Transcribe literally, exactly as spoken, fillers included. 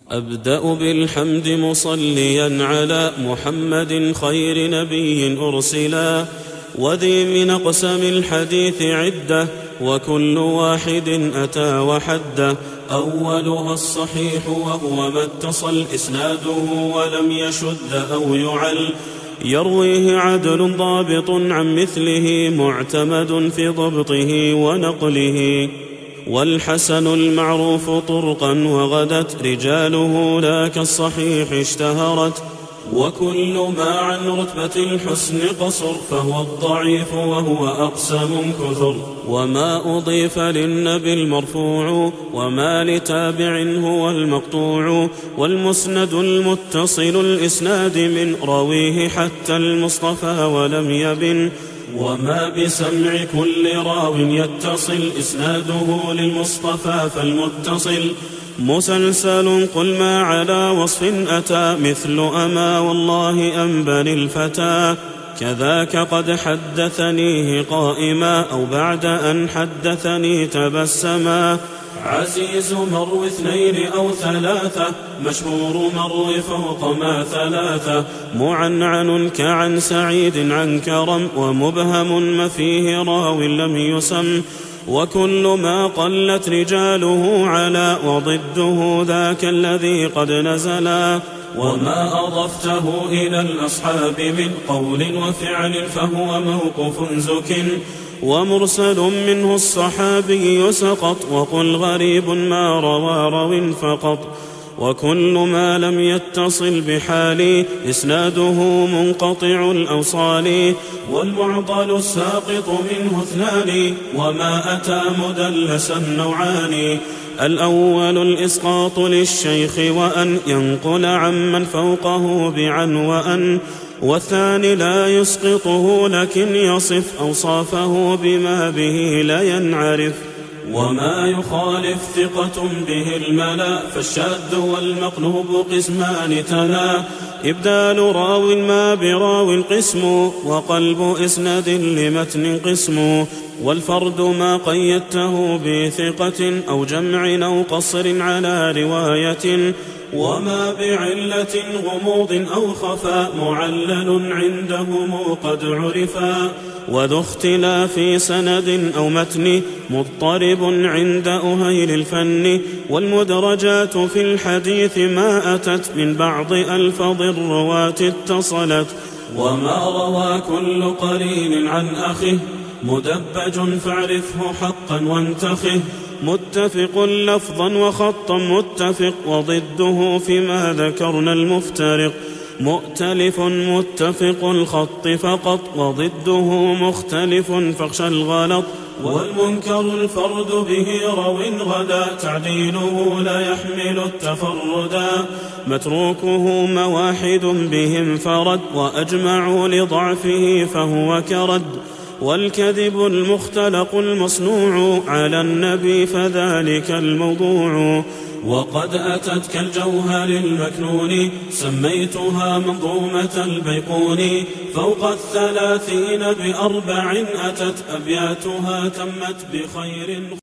أبدأ بالحمد مصليا على محمد خير نبي أرسلا، وذي من أقسام الحديث عدة، وكل واحد أتى وحده. أولها الصحيح وهو ما اتصل إسناده ولم يشد أو يعل، يرويه عدل ضابط عن مثله معتمد في ضبطه ونقله. والحسن المعروف طرقا وغدت رجاله لا كالصحيح اشتهرت، وكل ما عن رتبة الحسن قصر فهو الضعيف وهو أقسم كثر. وما أضيف للنبي المرفوع، وما لتابع هو المقطوع، والمسند المتصل الإسناد من راويه حتى المصطفى ولم يبن. وما بسمع كل راو يتصل إسناده للمصطفى فالمتصل مسلسل. قل ما على وصف أتى مثل أما والله أنبل الفتى، كذاك قد حدثنيه قائما أو بعد أن حدثني تبسما. عزيز مرو اثنين أو ثلاثة، مشهور مرو فوق ما ثلاثة. معنعن كعن سعيد عن كرم، ومبهم ما فيه راو لم يسم. وكل ما قلت رجاله على، وضده ذاك الذي قد نزلا. وما أضفته إلى الأصحاب من قول وفعل فهو موقوف زك، ومرسل منه الصحابي سقط. وقل غريب ما روى رو فقط. وكل ما لم يتصل بحال إسناده منقطع الأوصال، والمعضل الساقط منه اثنان. وما أتى مدلسا نوعان، الأول الإسقاط للشيخ وأن ينقل عمن فوقه بعن وأن، والثاني لا يسقطه لكن يصف أوصافه بما به لا ينعرف. وما يخالف ثقة به الملا، فالشاذ والمقلوب قسمان تلا. إبدال راو ما براو قسم، وقلب إسناد لمتن قسم. والفرد ما قيدته بثقة أو جمع أو قصر على رواية. وما بعلة غموض أو خفاء معلل عندهم قد عرفا. وذو اختلاف سند أو متن مضطرب عند أهيل الفن. والمدرجات في الحديث ما أتت من بعض ألفاظ الرواة اتصلت. وما روى كل قرين عن أخه مدبج فاعرفه حقا وانتخه. متفق لفظا وخطا متفق، وضده فيما ذكرنا المفترق. مؤتلف متفق الخط فقط، وضده مختلف فاخشى الغلط. والمنكر الفرد به رو غدا، تعديله لا يحمل التفردا. متروكه مواحد بهم فرد، وأجمعوا لضعفه فهو كرد. والكذب المختلق المصنوع على النبي فذلك الموضوع. وقد أتت كالجوهر المكنون، سميتها منظومة البيقون. فوق الثلاثين بأربع أتت، أبياتها تمت بخير.